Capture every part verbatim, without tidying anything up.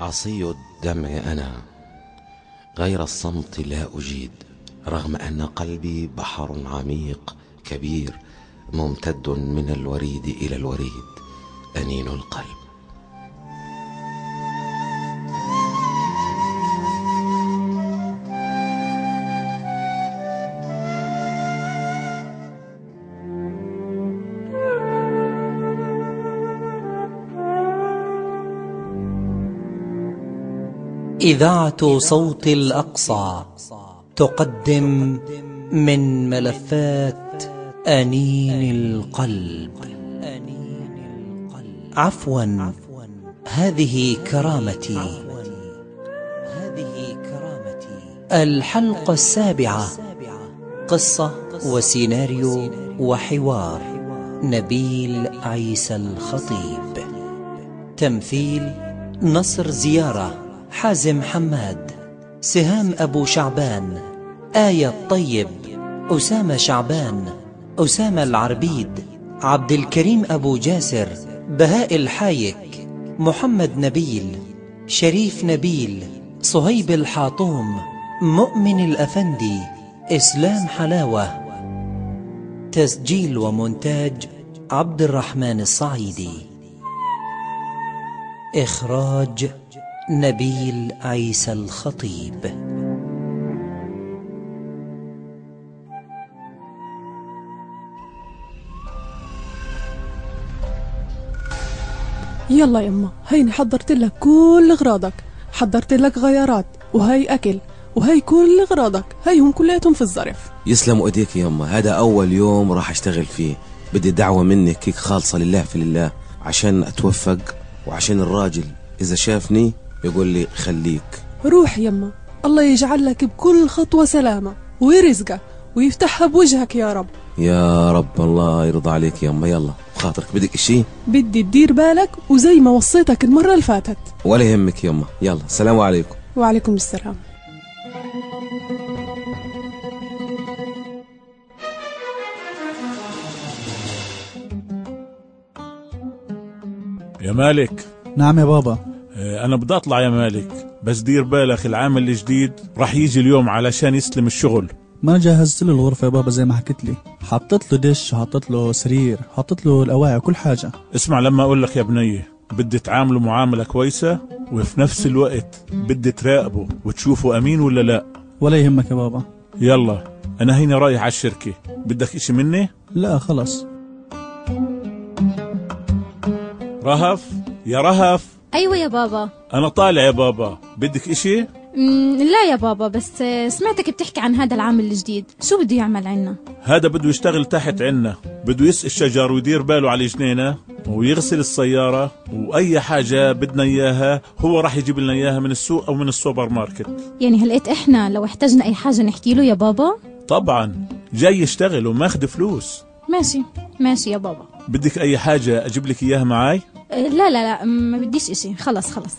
عصي الدمع أنا، غير الصمت لا أجيد، رغم أن قلبي بحر عميق كبير ممتد من الوريد إلى الوريد، أنين القلب. إذاعة صوت الأقصى تقدم من ملفات أنين القلب. عفوا، هذه كرامتي. الحلقة السابعة، قصة وسيناريو وحوار نبيل عيسى الخطيب. تمثيل نصر زيارة، حازم حماد، سهام أبو شعبان، آية الطيب، أسامة شعبان، أسامة العربيد، عبد الكريم أبو جاسر، بهاء الحايك، محمد نبيل، شريف نبيل، صهيب الحاطوم، مؤمن الأفندي، إسلام حلاوة. تسجيل ومونتاج عبد الرحمن الصعيدي. إخراج نبيل عيسى الخطيب. يلا يما، هيني حضرت لك كل اغراضك، حضرت لك غيارات وهي اكل وهي كل اغراضك، هيهم كلياتهم في الظرف. يسلموا ايديك يما، هذا اول يوم راح اشتغل فيه، بدي دعوة منك هيك خالصة لله في لله، عشان اتوفق وعشان الراجل اذا شافني يقول لي خليك. روح يما، الله يجعل لك بكل خطوة سلامة ويرزقك ويفتحها بوجهك يا رب. يا رب، الله يرضى عليك يما. يلا بخاطرك بدك اشي؟ بدي تدير بالك وزي ما وصيتك المرة اللي فاتت. ولا يهمك يما، يلا السلام عليكم. وعليكم السلام. يا مالك. نعم يا بابا. أنا بدي أطلع يا مالك، بس دير بالك العامل الجديد رح يجي اليوم علشان يستلم الشغل. ما جهزت له الغرفة يا بابا زي ما حكيت لي، حطيت له دش، حطيت له سرير، حطيت له الأواعي وكل حاجة. اسمع لما أقول لك يا بنية، بدي تعامله معاملة كويسة، وفي نفس الوقت بدي تراقبه وتشوفه أمين ولا لا. ولا يهمك يا بابا. يلا أنا هنا رايح على الشركة، بدك إشي مني؟ لا خلص. رهف، يا رهف. أيوة يا بابا. أنا طالع يا بابا، بدك إشي؟ مم لا يا بابا، بس سمعتك بتحكي عن هذا العامل الجديد، شو بده يعمل عنا؟ هذا بده يشتغل تحت عنا، بده يسقي الشجر ويدير باله على الجنينة ويغسل السيارة، وأي حاجة بدنا إياها هو راح يجيب لنا إياها من السوق أو من السوبر ماركت. يعني هلقيت إحنا لو احتاجنا أي حاجة نحكي له يا بابا؟ طبعا، جاي يشتغل وماخد فلوس. ماشي ماشي يا بابا. بدك أي حاجة أجيب لك إياها معاي؟ لا لا لا، ما بديش إشي، خلص خلص.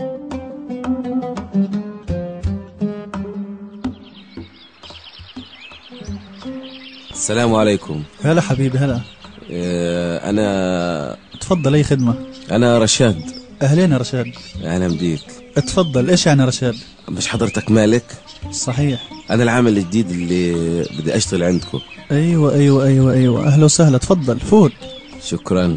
السلام عليكم. هلا حبيبي. هلا. اه انا تفضل، اي خدمة. انا رشاد. اهلين يا رشاد. اهلا بديك. اتفضل. ايش يعني رشاد؟ مش حضرتك مالك؟ صحيح، انا العامل الجديد اللي بدي اشتغل عندكم. ايوه ايوه ايوه ايوه، اهلا وسهلا. تفضل فوت. شكرا.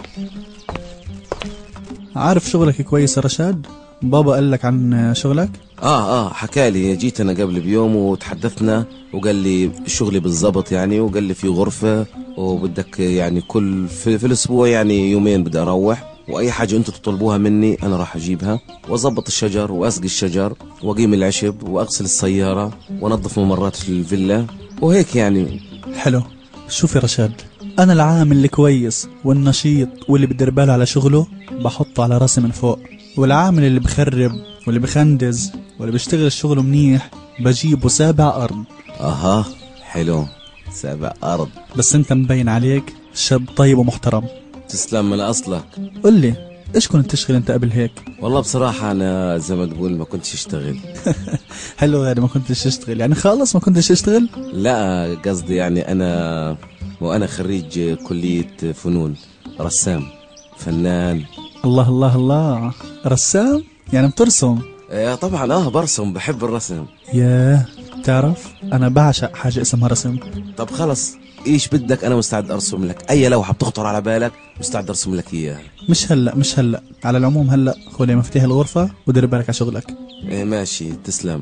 عارف شغلك كويس يا رشاد؟ بابا قال لك عن شغلك؟ اه اه حكالي، جيت انا قبل بيوم وتحدثنا وقال لي شغلي بالضبط يعني، وقال لي في غرفة وبدك يعني كل في, في الاسبوع يعني يومين بدي اروح، واي حاجة انتوا تطلبوها مني انا راح اجيبها، واظبط الشجر واسقي الشجر واقيم العشب واغسل السيارة وانظف ممرات الفيلا وهيك يعني. حلو. شوف يا رشاد، انا العامل الكويس والنشيط واللي بدير باله على شغله بحطه على راسي من فوق، والعامل اللي بخرب واللي بخندز واللي بيشتغل الشغل منيح بجيبه سابع أرض. اها حلو، سابع أرض. بس انت مبين عليك شاب طيب ومحترم. تسلم من أصلك. قل لي ايش كنت تشتغل انت قبل هيك؟ والله بصراحة انا زي ما تقول ما كنتش اشتغل. حلو، يعني ما كنتش اشتغل يعني خالص ما كنتش اشتغل؟ لا قصدي يعني انا وانا خريج كلية فنون، رسام فنان. الله الله الله، رسام؟ يعني بترسم؟ آه طبعا اه برسم، بحب الرسم. ياه، تعرف أنا بعشق حاجة اسمها رسم. طب خلص، ايش بدك؟ انا مستعد ارسم لك اي لوحة بتخطر على بالك، مستعد ارسم لك اياها. مش هلأ مش هلأ، على العموم هلأ خذي مفتاح الغرفة ودير بالك على شغلك. آه ماشي، تسلم.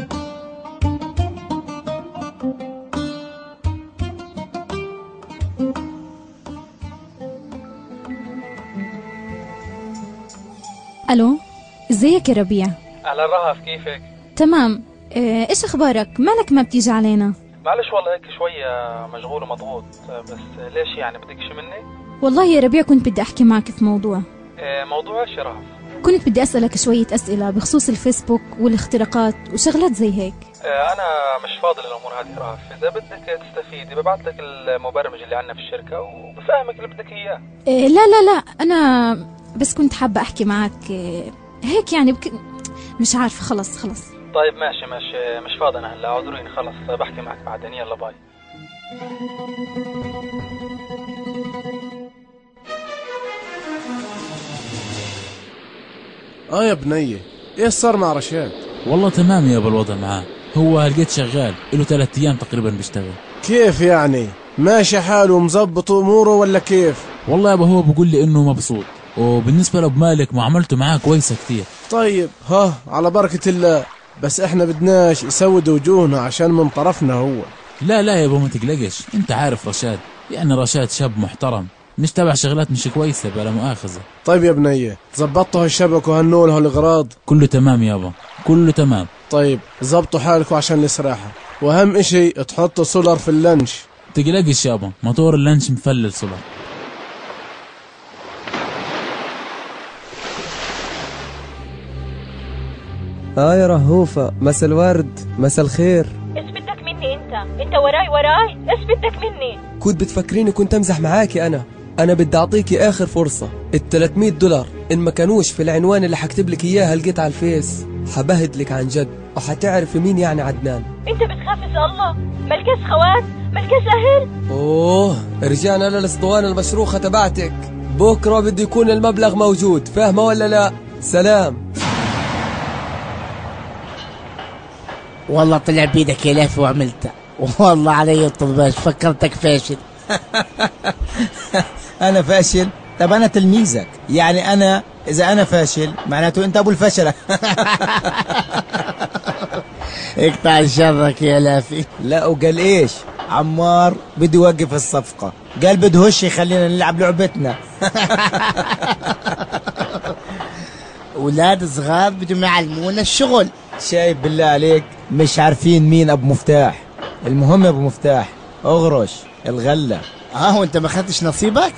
الو، ازيك يا ربيع؟ اهلا رهف، كيفك؟ تمام. اه، ايش اخبارك؟ مالك ما بتيجي علينا؟ معلش والله هيك شوية مشغول ومضغوط. بس ليش يعني بدك شي مني؟ والله يا ربيع كنت بدي احكي معك في موضوع. إيه موضوع ايش يا رهف؟ كنت بدي اسألك شوية اسئلة بخصوص الفيسبوك والاختراقات وشغلات زي هيك. إيه انا مش فاضي للامور هذه رهف. اذا بدك تستفيدي ببعث لك المبرمج اللي عندنا في الشركة وبفهمك اللي بدك اياه. اه لا لا لا، انا بس كنت حابة احكي معك اه هيك يعني بك... مش عارفة. خلص خلص. طيب ماشي ماشي، مش فاضي انا هلا، اعذريني. خلص بحكي معك بعدين، يلا باي. اه يا بنية، ايش صار مع رشاد؟ والله تمام يابا، الوضع معاه هو لقيت شغال له ثلاث ايام تقريبا بيشتغل. كيف يعني؟ ماشي حاله ومظبط اموره ولا كيف؟ والله يابا هو بقول لي انه مبسوط، وبالنسبه لابو مالك معاملته معاه كويسه كتير. طيب ها على بركة الله، بس احنا بدناش يسود وجوهنا عشان من طرفنا هو. لا لا يابا ما تقلقش، انت عارف رشاد، يعني رشاد شاب محترم، مش تبع شغلات مش كويسه بلا مؤاخذه. طيب يا بنية، زبطتوا هالشبك وهالنول هالاغراض؟ كله تمام يابا، كله تمام. طيب زبطوا حالكم عشان الاستراحة، واهم اشي تحطوا سولار في اللانش. تقلقش يابا، موتور اللانش مفلل سولار. اه يا رهوفة، مسا الورد، مسا الخير. ايش بدك مني انت؟ انت وراي وراي؟ ايش بدك مني؟ كنت بتفكريني كنت امزح معاكي؟ انا انا بدي اعطيكي اخر فرصة. ال ثلاثمية دولار ان ما كانوش في العنوان اللي حكتب لك اياها لقيت على الفيس، حبهدلك عن جد وحتعرفي مين يعني عدنان. انت بتخاف ان الله؟ ملكاش خوات؟ ملكاش اهل؟ اوه، رجعنا للاسطوانة المشروخة تبعتك. بكرة بدي يكون المبلغ موجود، فاهمة ولا لا؟ سلام. والله طلع بيدك يا لافي وعملتها، والله علي الطرباش، فكرتك فاشل. انا فاشل؟ طب انا تلميذك، يعني انا اذا انا فاشل معناته انت ابو الفشلة. اقطع شرك يا لافي. لا، وقال ايش؟ عمار بده يوقف الصفقة، قال بده هش يخلينا نلعب لعبتنا. اولاد صغار بدهم يعلمونا الشغل. شايف بالله عليك مش عارفين مين ابو مفتاح. المهم يا ابو مفتاح، اغرش الغلة. اه وانت ما خدتش نصيبك؟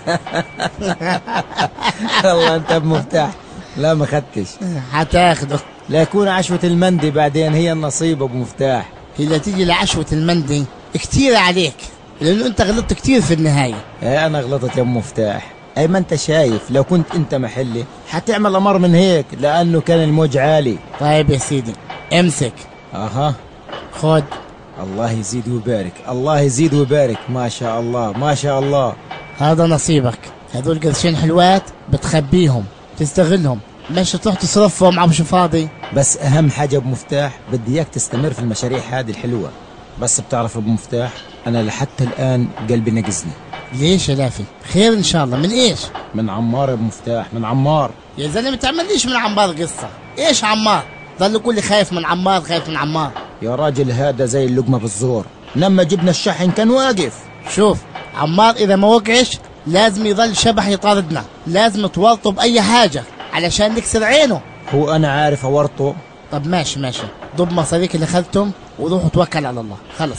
والله انت ابو مفتاح. لا ما خدتش. هتاخده. لا يكون عشوة المندي بعدين هي النصيب ابو مفتاح. هي تيجي لعشوة المندي كتير عليك، لانه انت غلطت كتير في النهاية. ايه انا غلطت يا ابو مفتاح. اي ما انت شايف لو كنت انت محلي حتعمل امر من هيك، لانه كان الموج عالي. طيب يا سيدي امسك. اها خد. الله يزيد ويبارك، الله يزيد ويبارك، ما شاء الله ما شاء الله. هذا نصيبك، هذول قرشين حلوات بتخبيهم تستغلهم، مش تروح تصرفهم عم شو فاضي. بس اهم حاجة ابو مفتاح، بدي اياك تستمر في المشاريع هذه الحلوة. بس بتعرف ابو مفتاح، انا لحتى الان قلبي نقزني. ليش يا لافي؟ خير ان شاء الله. من ايش؟ من عمار يا ابو مفتاح، من عمار. يا زلمه تعمليش من عمار قصه. ايش عمار؟ ضل كل خايف من عمار، خايف من عمار. يا راجل هذا زي اللقمه بالزور، لما جبنا الشحن كان واقف. شوف عمار اذا ما وقعش لازم يضل شبح يطاردنا، لازم تورطه باي حاجه علشان نكسر عينه. هو انا عارف اورطه. طب ماشي ماشي، ضب مصاريك اللي اخذتهم وروح وتوكل على الله. خلص.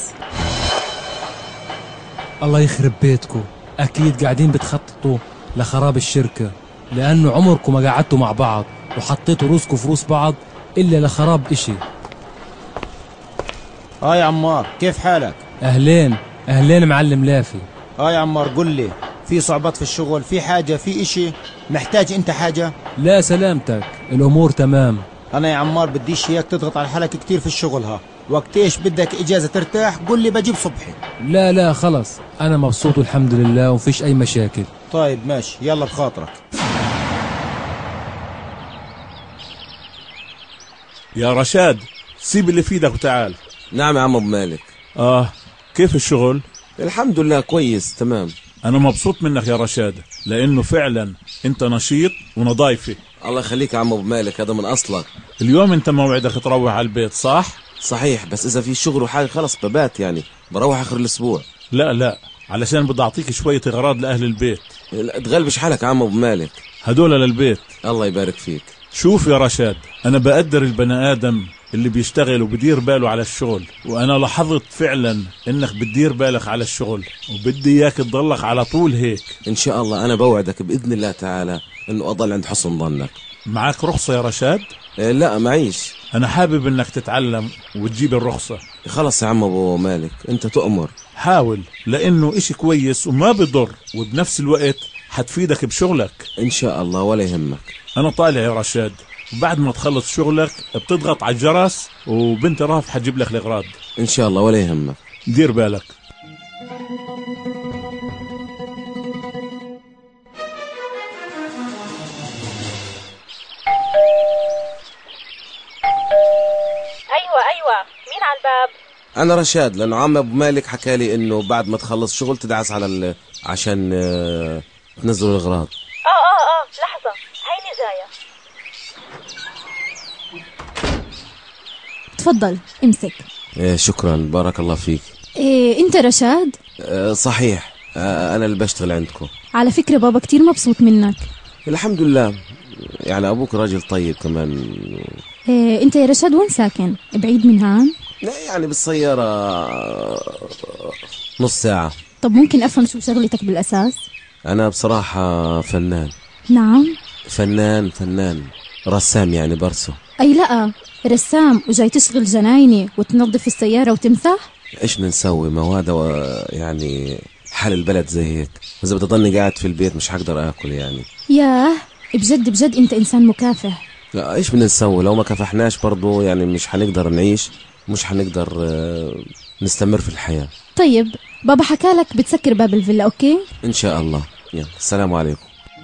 الله يخرب بيتكم، اكيد قاعدين بتخططوا لخراب الشركة، لانه عمركم ما قعدتوا مع بعض وحطيتوا روسكم في روس بعض الا لخراب اشي. اه يا عمار، كيف حالك؟ اهلين اهلين معلم لافي. اه يا عمار قل لي، في صعوبات في الشغل؟ في حاجة؟ في اشي محتاج انت حاجة؟ لا سلامتك، الامور تمام. انا يا عمار بديش اياك تضغط على حالك كتير في الشغل. ها وقت ايش بدك اجازة ترتاح قل لي بجيب صبحي. لا لا خلص، انا مبسوط والحمد لله ومفيش اي مشاكل. طيب ماشي، يلا بخاطرك. يا رشاد سيب اللي في ايدك وتعال. نعم يا عم ابو مالك. اه كيف الشغل؟ الحمد لله كويس تمام. انا مبسوط منك يا رشاد لانه فعلا انت نشيط ونضايفي. الله يخليك يا عم ابو مالك، هذا من اصلك. اليوم انت موعدك تروح على البيت صح؟ صحيح، بس اذا في شغل وحاجه خلص ببات يعني، بروح اخر الاسبوع. لا لا علشان بدي اعطيك شويه اغراض لاهل البيت. لا تغلبش حالك يا عم ابو مالك. هدول للبيت. الله يبارك فيك. شوف يا رشاد، انا بقدر البني ادم اللي بيشتغل وبدير باله على الشغل، وانا لاحظت فعلا انك بتدير بالك على الشغل، وبدي اياك تضلك على طول هيك. ان شاء الله انا بوعدك باذن الله تعالى انه اضل عند حسن ظنك. معك رخصه يا رشاد؟ إيه لا معيش. انا حابب انك تتعلم وتجيب الرخصه. خلص يا عم ابو مالك انت تؤمر. حاول لانه اشي كويس وما بضر، وبنفس الوقت حتفيدك بشغلك. ان شاء الله ولا يهمك. انا طالع يا رشاد، وبعد ما تخلص شغلك بتضغط على الجرس وبنت راف حتجيب لك الاغراض. ان شاء الله ولا يهمك. دير بالك. ايوه ايوه مين على الباب؟ انا رشاد، لانه عم ابو مالك حكى لي انه بعد ما تخلص شغل تدعس على ال... عشان اه... تنزلوا الاغراض. اه اه اه لحظه هيني جايه. تفضل امسك. إيه شكرا بارك الله فيك. إيه انت رشاد؟ إيه صحيح، آه انا اللي بشتغل عندكم. على فكرة بابا كتير مبسوط منك. الحمد لله، يعني ابوك راجل طيب كمان. إيه انت يا رشاد وين ساكن؟ بعيد من هان؟ لا يعني بالسيارة نص ساعة. طب ممكن افهم شو شغلتك بالاساس؟ انا بصراحة فنان. نعم فنان فنان رسام يعني برسم. اي لا رسام وجاي تشغل جنايني وتنظف السيارة وتمسح؟ ايش بنسوي، ما هذا يعني حال البلد زي هيك، اذا بدي ضلني قاعد في البيت مش حقدر اكل يعني. ياه بجد بجد انت انسان مكافح. لا ايش بدنا نسوي، لو ما كافحناش برضو يعني مش حنقدر نعيش، مش حنقدر نستمر في الحياة. طيب بابا حكالك بتسكر باب الفيلا اوكي؟ ان شاء الله. يلا السلام عليكم.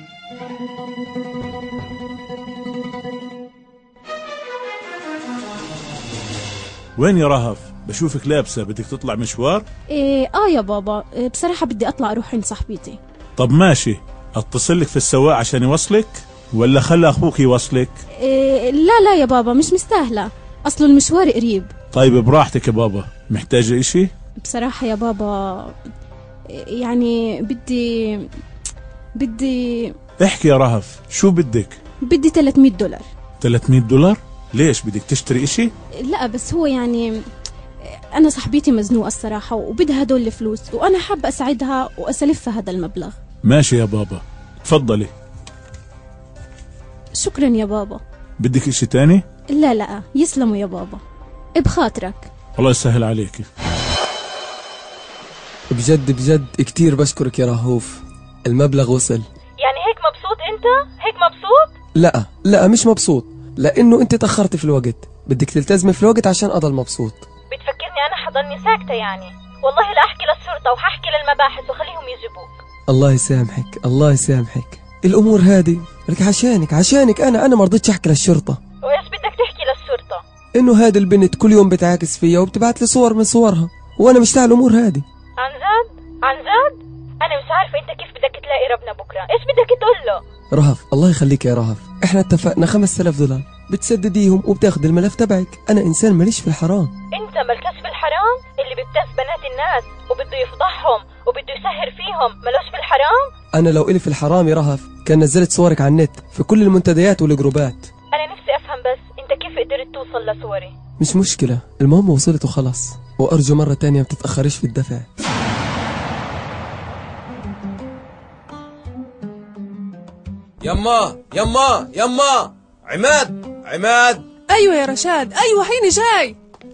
وين يا رهف؟ بشوفك لابسة، بدك تطلع مشوار؟ إيه اه يا بابا، إيه بصراحة بدي اطلع اروح عند صاحبتي. طب ماشي، اتصل لك في السواق عشان يوصلك ولا خلي اخوك يوصلك؟ إيه لا لا يا بابا مش مستاهلة، اصله المشوار قريب. طيب براحتك يا بابا. محتاجة اشي؟ بصراحة يا بابا يعني بدي بدي احكي يا رهف شو بدك؟ بدي ثلاثمية دولار. ثلاثمية دولار؟ ليش بدك تشتري اشي؟ لا بس هو يعني انا صاحبتي مزنوقة الصراحة وبدها هدول الفلوس، وانا حابة اساعدها واسلفها هذا المبلغ. ماشي يا بابا تفضلي. شكرا يا بابا. بدك اشي تاني؟ لا لا يسلموا يا بابا، بخاطرك. الله يسهل عليك. بجد بجد كتير بشكرك يا رهوف، المبلغ وصل. يعني هيك مبسوط انت؟ هيك مبسوط؟ لا لا مش مبسوط، لانه انت تاخرت في الوقت، بدك تلتزمي في الوقت عشان اضل مبسوط. بتفكرني انا حضلني ساكتة يعني؟ والله لا احكي للشرطة وححكي للمباحث وخليهم يجيبوك. الله يسامحك الله يسامحك، الامور هذه لك عشانك عشانك انا انا ما رضيتش احكي للشرطة. وايش بدك تحكي للشرطة؟ انه هذه البنت كل يوم بتعاكس فيا وبتبعت لي صور من صورها، وانا مش تاع الامور هذه. عن جد؟ عن جد؟ انا مش عارفة انت كيف بدك تلاقي ربنا بكرة، ايش بدك تقول له؟ رهف الله يخليك يا رهف، احنا اتفقنا خمسة آلاف دولار بتسدديهم وبتاخذ الملف تبعك، انا انسان ماليش في الحرام. انت مالكش في الحرام؟ اللي بيبتز بنات الناس وبده يفضحهم وبده يسهر فيهم مالوش في الحرام؟ انا لو إلي في الحرام يا رهف كان نزلت صورك على النت في كل المنتديات والجروبات. انا نفسي افهم بس انت كيف قدرت توصل لصوري؟ مش مشكلة، المهم وصلت وخلص، وارجو مرة تانية ما تتأخريش في الدفع. يما يما يما عماد عماد. ايوه يا رشاد ايوه هيني جاي.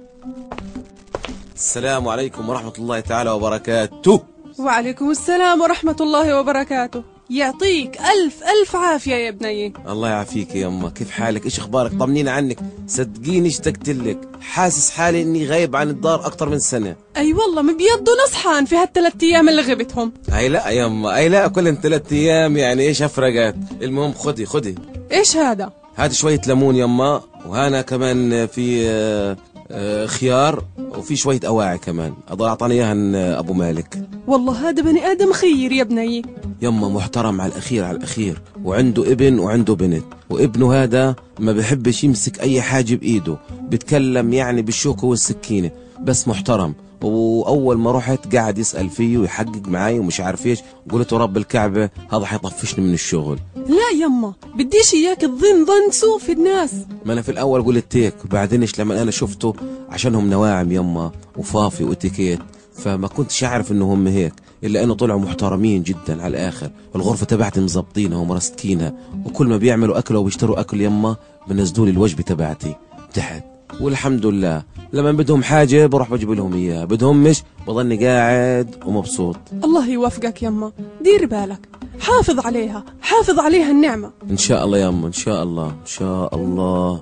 السلام عليكم ورحمة الله تعالى وبركاته. وعليكم السلام ورحمة الله وبركاته. يعطيك ألف ألف عافية يا ابني. الله يعافيك يا يما، كيف حالك؟ ايش اخبارك؟ طمنينا عنك، صدقيني اشتقت لك، حاسس حالي اني غايب عن الدار اكتر من سنة. اي والله مبيض ونصحان في هالثلاث ايام اللي غبتهم. اي لا يا يما، اي لا كلهم ثلاث ايام يعني ايش افرقت. المهم خدي خدي. ايش هذا؟ هات شوية ليمون يما، وهنا كمان في آه، آه، خيار، وفي شوية أواعي كمان. أعطاني إياها أبو مالك. والله هذا بني آدم خير يا بني. يما محترم على الأخير على الأخير، وعنده ابن وعنده بنت، وابنه هذا ما بحبش يمسك أي حاجة بإيده، بتكلم يعني بالشوكة والسكينة، بس محترم. وأول ما رحت قاعد يسأل فيه ويحقق معي ومش عارف إيش، قلت رب الكعبة هذا حيطفشني من الشغل. لا يما، بديش إياك تظن ظن سوء في الناس. ما أنا في الأول قلت هيك، وبعدينش لما أنا شفته عشانهم نواعم يما وفافي واتيكيت، فما كنتش أعرف إنه هم هيك، إلا إنه طلعوا محترمين جدا على الآخر. والغرفة تبعتي مزبطينها ومرستكينها، وكل ما بيعملوا أكل وبيشتروا أكل يما بنزلوا لي الوجبة تبعتي تحت. والحمد لله لما بدهم حاجة بروح بجيب لهم إياها، بدهم مش بضلني قاعد ومبسوط. الله يوفقك يما، دير بالك، حافظ عليها، حافظ عليها النعمة. إن شاء الله يما، إن شاء الله، إن شاء الله.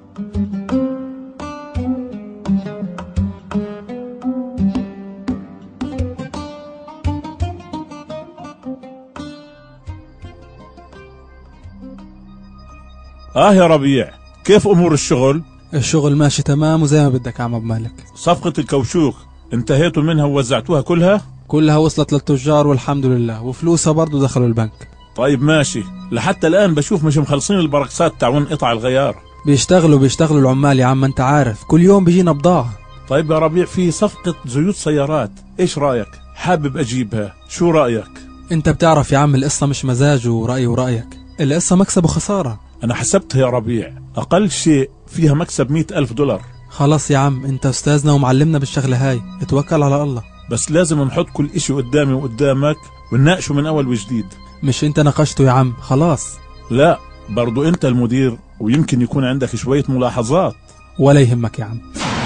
آه يا ربيع، كيف أمور الشغل؟ الشغل ماشي تمام وزي ما بدك يا عم أبو مالك. صفقة الكوشوك انتهيتوا منها ووزعتوها كلها؟ كلها وصلت للتجار والحمد لله، وفلوسها برضو دخلوا البنك. طيب ماشي. لحتى الآن بشوف مش مخلصين البركسات تعون قطع الغيار. بيشتغلوا بيشتغلوا العمال يا عم، انت عارف كل يوم بيجينا بضاعة. طيب يا ربيع، في صفقة زيوت سيارات، ايش رأيك؟ حابب اجيبها، شو رأيك؟ انت بتعرف يا عم القصة مش مزاج ورأي ورأيك، القصة مكسب وخسارة. انا حسبتها يا ربيع، اقل شيء فيها مكسب مئة الف دولار. خلاص يا عم، انت استاذنا ومعلمنا بالشغلة هاي، اتوكل على الله. بس لازم نحط كل اشي قدامي وقدامك ونناقشه من اول وجديد. مش انت ناقشته يا عم خلاص؟ لا، برضو انت المدير ويمكن يكون عندك شوية ملاحظات. ولا يهمك يا عم.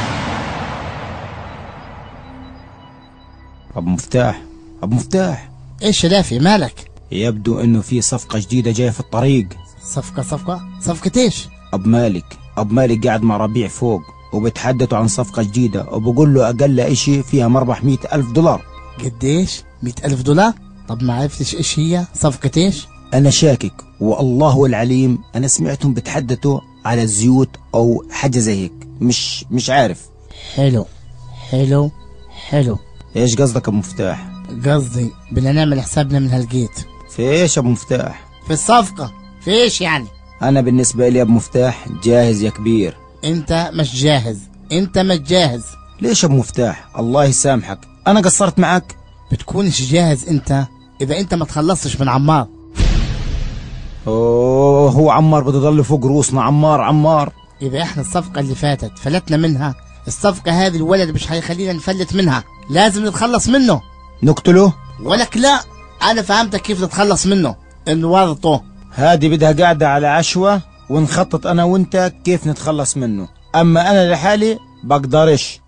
ابو مفتاح، ابو مفتاح، ايش يا دافي مالك؟ يبدو انه في صفقة جديدة جاية في الطريق. صفقة صفقة صفقة ايش؟ ابو مالك ابو مالك قاعد مع ربيع فوق وبتحدثوا عن صفقة جديدة، وبقول له اقل اشي فيها مربح مئة الف دولار. قديش؟ مئة الف دولار؟ طب ما عرفتش ايش هي؟ صفقة ايش؟ انا شاكك والله العليم، انا سمعتهم بتحدثوا على الزيوت او حاجة زي هيك، مش مش عارف. حلو حلو حلو. ايش قصدك ابو مفتاح؟ قصدي بدنا نعمل حسابنا من هالجيت. في ايش ابو مفتاح؟ في الصفقة. في ايش يعني؟ انا بالنسبة لي ابو مفتاح جاهز يا كبير. انت مش جاهز، انت مش جاهز. ليش ابو مفتاح؟ الله يسامحك، انا قصرت معك. بتكونش جاهز انت اذا انت ما تخلصتش من عمار. اوه، هو عمار بده يضل فوق روسنا، عمار عمار. اذا احنا الصفقة اللي فاتت فلتنا منها، الصفقة هذه الولد مش هيخلينا نفلت منها، لازم نتخلص منه. نقتله؟ ولك لا، انا فهمتك كيف نتخلص منه، نورطه. هذه بدها قاعدة على عشوة ونخطط انا وانت كيف نتخلص منه، اما انا لحالي بقدرش.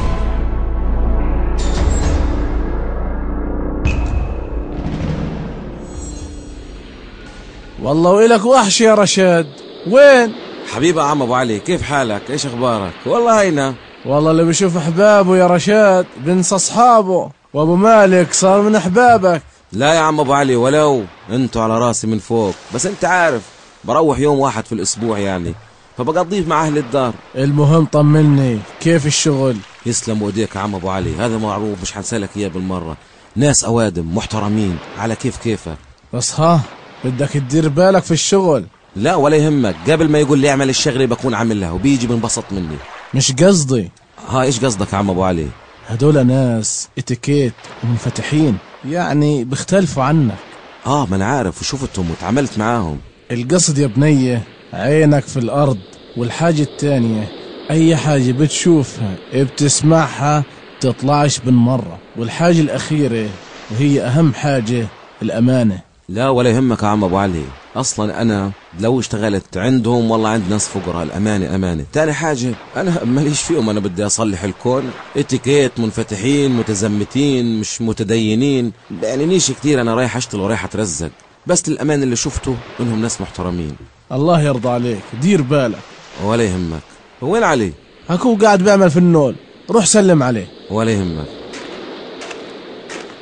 والله وإلك وحش يا رشاد. وين حبيبي عم ابو علي، كيف حالك؟ ايش اخبارك؟ والله هينا. والله اللي بيشوف احبابه يا رشاد بنسى اصحابه، وابو مالك صار من احبابك. لا يا عم ابو علي، ولو انتوا على راسي من فوق، بس انت عارف بروح يوم واحد في الاسبوع يعني، فبقضيه مع اهل الدار. المهم طمني، كيف الشغل؟ يسلم ايديك يا عم ابو علي، هذا معروف مش حنسالك اياه بالمره، ناس اوادم محترمين على كيف كيفك. بس ها بدك تدير بالك في الشغل. لا ولا يهمك، قبل ما يقول لي اعمل الشغله بكون عاملها وبيجي بنبسط مني. مش قصدي. ها ايش قصدك يا عم ابو علي؟ هدول ناس اتيكيت ومنفتحين، يعني بيختلفوا عنك. اه ما انا عارف وشفتهم وتعاملت معاهم. القصد يا بنية عينك في الارض، والحاجة التانية اي حاجة بتشوفها بتسمعها تطلعش بالمرة، والحاجة الاخيرة وهي اهم حاجة الامانة. لا ولا يهمك يا عم ابو علي، اصلا انا لو اشتغلت عندهم والله عند ناس فقراء، الامانه امانه. تاني حاجه انا ماليش فيهم، انا بدي اصلح الكون، اتيكيت، منفتحين متزمتين مش متدينين، يعني نيش كتير، انا رايح اشتغل ورايح اترزق، بس الامان اللي شفته انهم ناس محترمين. الله يرضى عليك، دير بالك. ولا يهمك. وين علي؟ هكو قاعد بيعمل في النول، روح سلم عليه. ولا يهمك.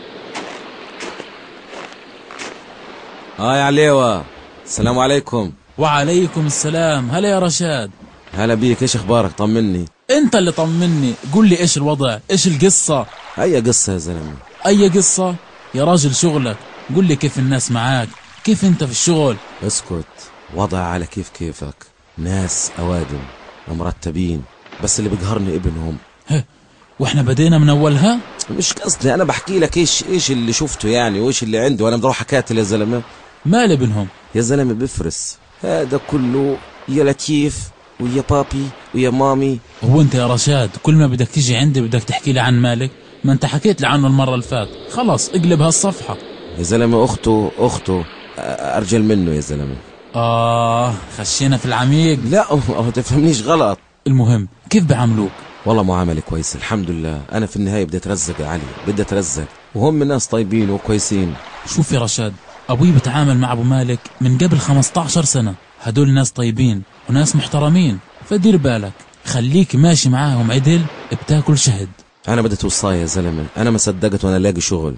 اه يا عليوة، السلام عليكم. وعليكم السلام. هلا يا رشاد. هلا بيك، ايش اخبارك؟ طمني. انت اللي طمني، قل لي ايش الوضع، ايش القصة؟ اي قصة يا زلمة؟ اي قصة يا راجل؟ شغلك، قل لي كيف الناس معاك، كيف انت في الشغل؟ اسكت، وضع على كيف كيفك. ناس اوادم ومرتبين، بس اللي بيقهرني ابنهم. هه، واحنا بدينا من اولها؟ مش قصدي، انا بحكي لك ايش ايش اللي شفته يعني، وايش اللي عندي، وانا بدي اروح اكاتل يا زلمة. مال ابنهم؟ يا زلمة بفرس هذا كله، يا لطيف ويا بابي ويا مامي. هو انت يا رشاد كل ما بدك تيجي عندي بدك تحكي لي عن مالك؟ ما انت حكيت لي عنه المرة اللي فات، خلاص اقلب هالصفحة. يا زلمة اخته اخته ارجل منه يا زلمة. اه خشينا في العميق. لا ما تفهمنيش غلط. المهم كيف بعملوك؟ والله معاملة كويس الحمد لله. انا في النهاية بدي اترزق يا علي، بدي اترزق، وهم ناس طيبين وكويسين. شوف يا رشاد، ابوي بتعامل مع ابو مالك من قبل خمسة عشر سنة، هدول ناس طيبين وناس محترمين، فدير بالك، خليك ماشي معاهم عدل، بتاكل شهد. انا بدي توصاي يا زلمة، انا ما صدقت وانا لاقي شغل.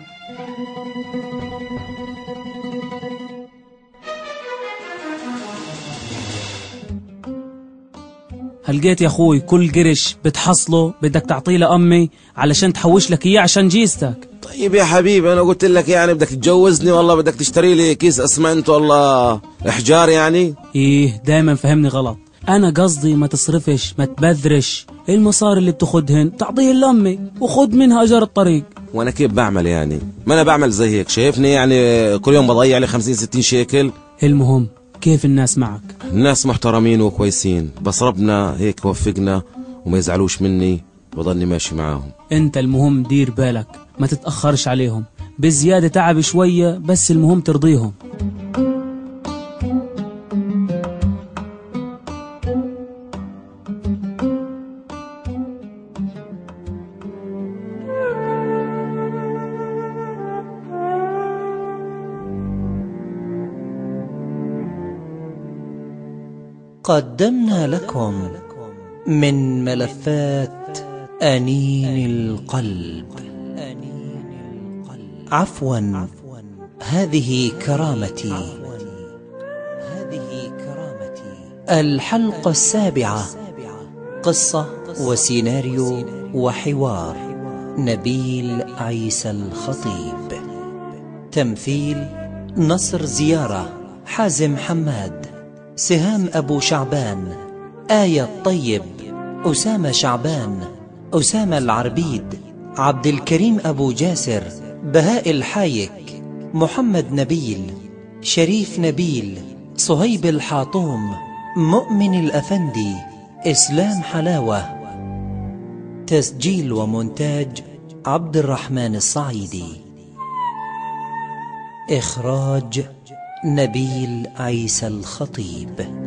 هلقيت يا اخوي كل قرش بتحصله بدك تعطيه لامي علشان تحوش لك اياه عشان جيزتك. طيب يا حبيبي، انا قلت لك يعني بدك تتجوزني والله بدك تشتري لي كيس اسمنت والله احجار يعني؟ ايه دايما فهمني غلط، انا قصدي ما تصرفش ما تبذرش، المصاري اللي بتاخدهن تعطيه لامي وخد منها اجر الطريق. وانا كيف بعمل يعني؟ ما انا بعمل زي هيك، شايفني يعني كل يوم بضيع لي خمسين ستين شيكل. المهم كيف الناس معك؟ الناس محترمين وكويسين، بس ربنا هيك وفقنا وما يزعلوش مني، بضلني ماشي معاهم. انت المهم دير بالك ما تتأخرش عليهم، بزيادة تعب شوية بس المهم ترضيهم. قدمنا لكم من ملفات أنين القلب. عفوا، هذه كرامتي. الحلقة السابعة، قصة وسيناريو وحوار نبيل عيسى الخطيب. تمثيل نصر زيارة، حازم حماد، سهام أبو شعبان، آية الطيب، أسامة شعبان، أسامة العربيد، عبد الكريم أبو جاسر، بهاء الحايك، محمد نبيل، شريف نبيل، صهيب الحاطوم، مؤمن الأفندي، إسلام حلاوة. تسجيل ومونتاج عبد الرحمن الصعيدي. إخراج نبيل عيسى الخطيب.